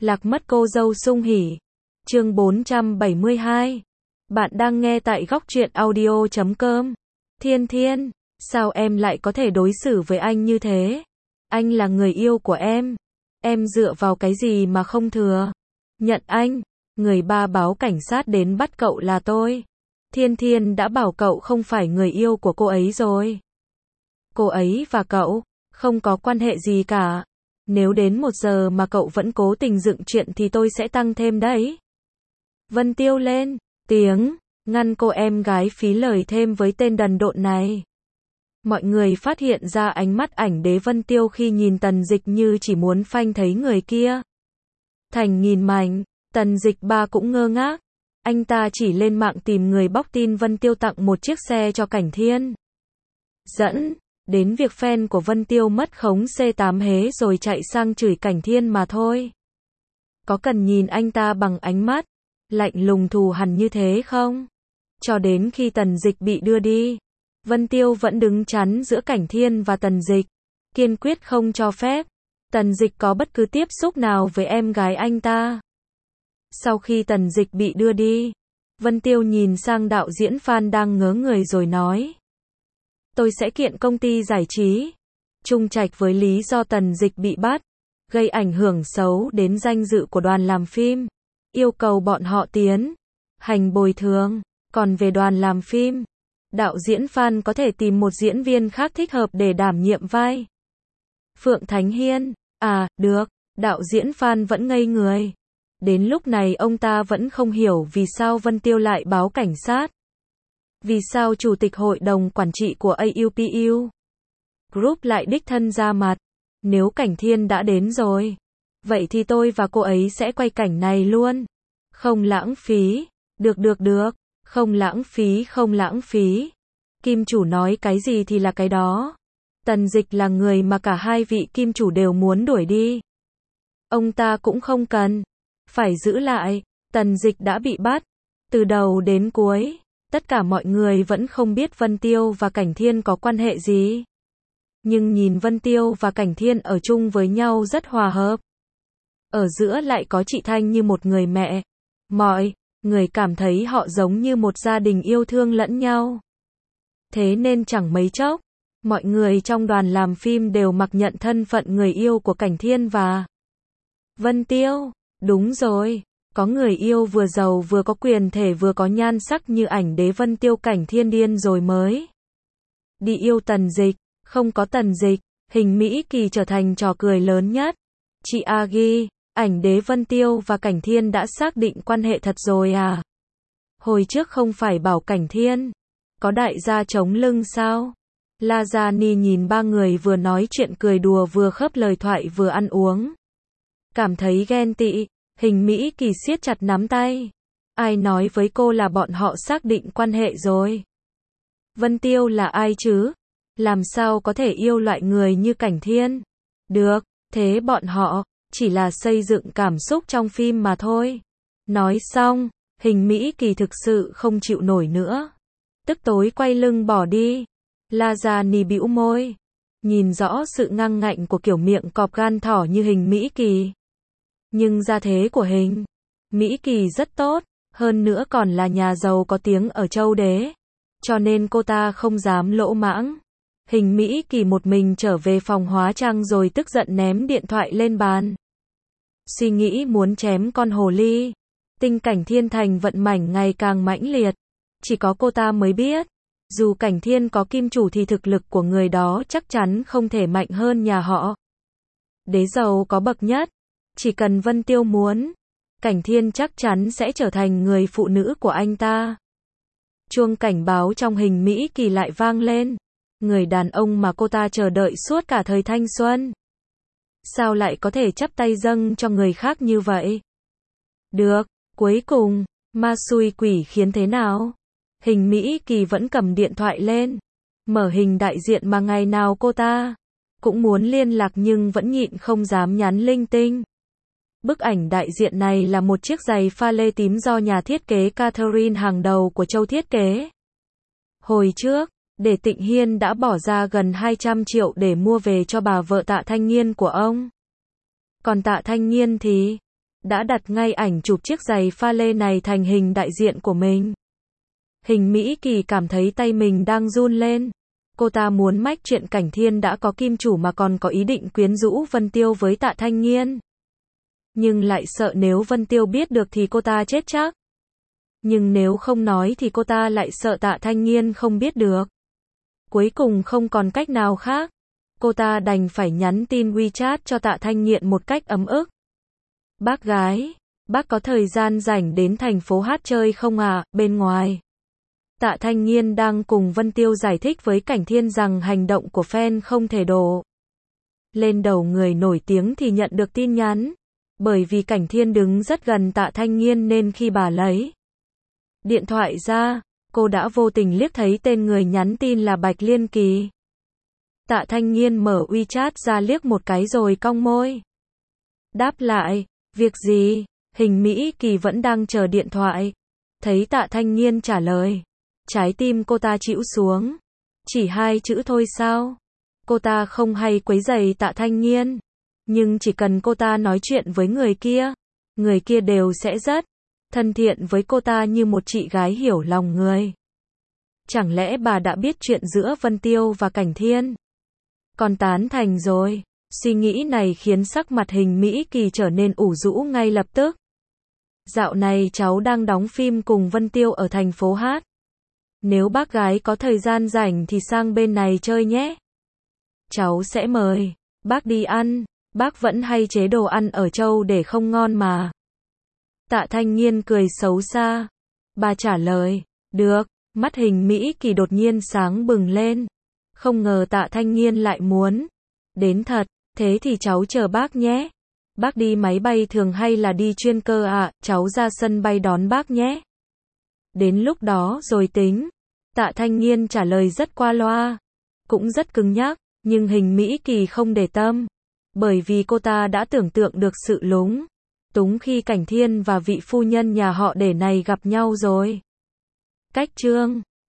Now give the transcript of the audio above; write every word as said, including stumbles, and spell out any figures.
Lạc mất cô dâu sung hỉ. Chương bốn trăm bảy mươi hai. Bạn đang nghe tại góc truyện audio chấm com. Thiên Thiên, sao em lại có thể đối xử với anh như thế? Anh là người yêu của em. Em dựa vào cái gì mà không thừa nhận anh? Người ba báo cảnh sát đến bắt cậu là tôi. Thiên Thiên đã bảo cậu không phải người yêu của cô ấy rồi. Cô ấy và cậu không có quan hệ gì cả. Nếu đến một giờ mà cậu vẫn cố tình dựng chuyện thì tôi sẽ tăng thêm đấy. Vân Tiêu lên tiếng, ngăn cô em gái phí lời thêm với tên đần độn này. Mọi người phát hiện ra ánh mắt ảnh đế Vân Tiêu khi nhìn Tần Dịch như chỉ muốn phanh thấy người kia. Thành nghìn mảnh, Tần Dịch ba cũng ngơ ngác. Anh ta chỉ lên mạng tìm người bóc tin Vân Tiêu tặng một chiếc xe cho Cảnh Thiên. Dẫn đến việc fan của Vân Tiêu mất khống C tám hế rồi chạy sang chửi Cảnh Thiên mà thôi. Có cần nhìn anh ta bằng ánh mắt lạnh lùng thù hằn như thế không? Cho đến khi Tần Dịch bị đưa đi, Vân Tiêu vẫn đứng chắn giữa Cảnh Thiên và Tần Dịch, kiên quyết không cho phép Tần Dịch có bất cứ tiếp xúc nào với em gái anh ta. Sau khi Tần Dịch bị đưa đi, Vân Tiêu nhìn sang đạo diễn Phan đang ngớ người rồi nói: tôi sẽ kiện công ty giải trí Trung Trạch với lý do Tần Dịch bị bắt, gây ảnh hưởng xấu đến danh dự của đoàn làm phim, yêu cầu bọn họ tiến hành bồi thường. Còn về đoàn làm phim, đạo diễn Phan có thể tìm một diễn viên khác thích hợp để đảm nhiệm vai Phượng Thánh Hiên. À, được, đạo diễn Phan vẫn ngây người. Đến lúc này ông ta vẫn không hiểu vì sao Vân Tiêu lại báo cảnh sát. Vì sao chủ tịch hội đồng quản trị của a u pê u Group lại đích thân ra mặt. Nếu Cảnh Thiên đã đến rồi, vậy thì tôi và cô ấy sẽ quay cảnh này luôn. Không lãng phí. Được được được. Không lãng phí không lãng phí. Kim chủ nói cái gì thì là cái đó. Tần Dịch là người mà cả hai vị kim chủ đều muốn đuổi đi. Ông ta cũng không cần phải giữ lại. Tần Dịch đã bị bắt. Từ đầu đến cuối, tất cả mọi người vẫn không biết Vân Tiêu và Cảnh Thiên có quan hệ gì. Nhưng nhìn Vân Tiêu và Cảnh Thiên ở chung với nhau rất hòa hợp. Ở giữa lại có chị Thanh như một người mẹ. Mọi người cảm thấy họ giống như một gia đình yêu thương lẫn nhau. Thế nên chẳng mấy chốc, mọi người trong đoàn làm phim đều mặc nhận thân phận người yêu của Cảnh Thiên và Vân Tiêu. Đúng rồi, có người yêu vừa giàu vừa có quyền thể vừa có nhan sắc như ảnh đế Vân Tiêu. Cảnh Thiên điên rồi mới đi yêu Tần Dịch. Không có Tần Dịch, hình Mỹ Kỳ trở thành trò cười lớn nhất. Chị Agi, ảnh đế Vân Tiêu và Cảnh Thiên đã xác định quan hệ thật rồi à? Hồi trước không phải bảo Cảnh Thiên có đại gia chống lưng sao? Lajani nhìn ba người vừa nói chuyện cười đùa vừa khớp lời thoại vừa ăn uống, cảm thấy ghen tị. Hình Mỹ Kỳ siết chặt nắm tay. Ai nói với cô là bọn họ xác định quan hệ rồi? Vân Tiêu là ai chứ? Làm sao có thể yêu loại người như Cảnh Thiên? Được, thế bọn họ chỉ là xây dựng cảm xúc trong phim mà thôi. Nói xong, Hình Mỹ Kỳ thực sự không chịu nổi nữa, tức tối quay lưng bỏ đi. Lajani bĩu môi, nhìn rõ sự ngang ngạnh của kiểu miệng cọp gan thỏ như Hình Mỹ Kỳ. Nhưng gia thế của Hình Mỹ Kỳ rất tốt, hơn nữa còn là nhà giàu có tiếng ở Châu Đế, cho nên cô ta không dám lỗ mãng. Hình Mỹ Kỳ một mình trở về phòng hóa trang rồi tức giận ném điện thoại lên bàn. Suy nghĩ muốn chém con hồ ly tinh Cảnh Thiên thành vận mảnh ngày càng mãnh liệt. Chỉ có cô ta mới biết, dù Cảnh Thiên có kim chủ thì thực lực của người đó chắc chắn không thể mạnh hơn nhà họ đế giàu có bậc nhất. Chỉ cần Vân Tiêu muốn, Cảnh Thiên chắc chắn sẽ trở thành người phụ nữ của anh ta. Chuông cảnh báo trong Hình Mỹ Kỳ lại vang lên. Người đàn ông mà cô ta chờ đợi suốt cả thời thanh xuân, sao lại có thể chắp tay dâng cho người khác như vậy? Được, cuối cùng, ma xui quỷ khiến thế nào? Hình Mỹ Kỳ vẫn cầm điện thoại lên, mở hình đại diện mà ngày nào cô ta cũng muốn liên lạc nhưng vẫn nhịn không dám nhắn linh tinh. Bức ảnh đại diện này là một chiếc giày pha lê tím do nhà thiết kế Catherine hàng đầu của Châu thiết kế. Hồi trước, Để Tịnh Hiên đã bỏ ra gần hai trăm triệu để mua về cho bà vợ Tạ Thanh Nghiên của ông. Còn Tạ Thanh Nghiên thì đã đặt ngay ảnh chụp chiếc giày pha lê này thành hình đại diện của mình. Hình Mỹ Kỳ cảm thấy tay mình đang run lên. Cô ta muốn mách chuyện Cảnh Thiên đã có kim chủ mà còn có ý định quyến rũ Vân Tiêu với Tạ Thanh Nghiên. Nhưng lại sợ nếu Vân Tiêu biết được thì cô ta chết chắc. Nhưng nếu không nói thì cô ta lại sợ Tạ Thanh Nghiên không biết được. Cuối cùng không còn cách nào khác. Cô ta đành phải nhắn tin WeChat cho Tạ Thanh Nghiên một cách ấm ức. Bác gái, bác có thời gian rảnh đến thành phố hát chơi không à, bên ngoài. Tạ Thanh Nghiên đang cùng Vân Tiêu giải thích với Cảnh Thiên rằng hành động của fan không thể đổ lên đầu người nổi tiếng thì nhận được tin nhắn. Bởi vì Cảnh Thiên đứng rất gần Tạ Thanh Nghiên nên khi bà lấy điện thoại ra, cô đã vô tình liếc thấy tên người nhắn tin là Bạch Liên Kỳ. Tạ Thanh Nghiên mở WeChat ra liếc một cái rồi cong môi. Đáp lại, việc gì? Hình Mỹ Kỳ vẫn đang chờ điện thoại. Thấy Tạ Thanh Nghiên trả lời, trái tim cô ta chĩu xuống. Chỉ hai chữ thôi sao? Cô ta không hay quấy rầy Tạ Thanh Nghiên. Nhưng chỉ cần cô ta nói chuyện với người kia, người kia đều sẽ rất thân thiện với cô ta như một chị gái hiểu lòng người. Chẳng lẽ bà đã biết chuyện giữa Vân Tiêu và Cảnh Thiên? Còn tán thành rồi. Suy nghĩ này khiến sắc mặt Hình Mỹ Kỳ trở nên ủ rũ ngay lập tức. Dạo này cháu đang đóng phim cùng Vân Tiêu ở thành phố Hát. Nếu bác gái có thời gian rảnh thì sang bên này chơi nhé. Cháu sẽ mời bác đi ăn. Bác vẫn hay chế đồ ăn ở Châu để không ngon mà. Tạ Thanh Nghiên cười xấu xa. Bà trả lời, được. Mắt Hình Mỹ Kỳ đột nhiên sáng bừng lên. Không ngờ Tạ Thanh Nghiên lại muốn đến thật. Thế thì cháu chờ bác nhé. Bác đi máy bay thường hay là đi chuyên cơ ạ? À? Cháu ra sân bay đón bác nhé. Đến lúc đó rồi tính. Tạ Thanh Nghiên trả lời rất qua loa. Cũng rất cứng nhắc. Nhưng Hình Mỹ Kỳ không để tâm. Bởi vì cô ta đã tưởng tượng được sự lúng túng khi Cảnh Thiên và vị phu nhân nhà họ Để này gặp nhau rồi. Cách chương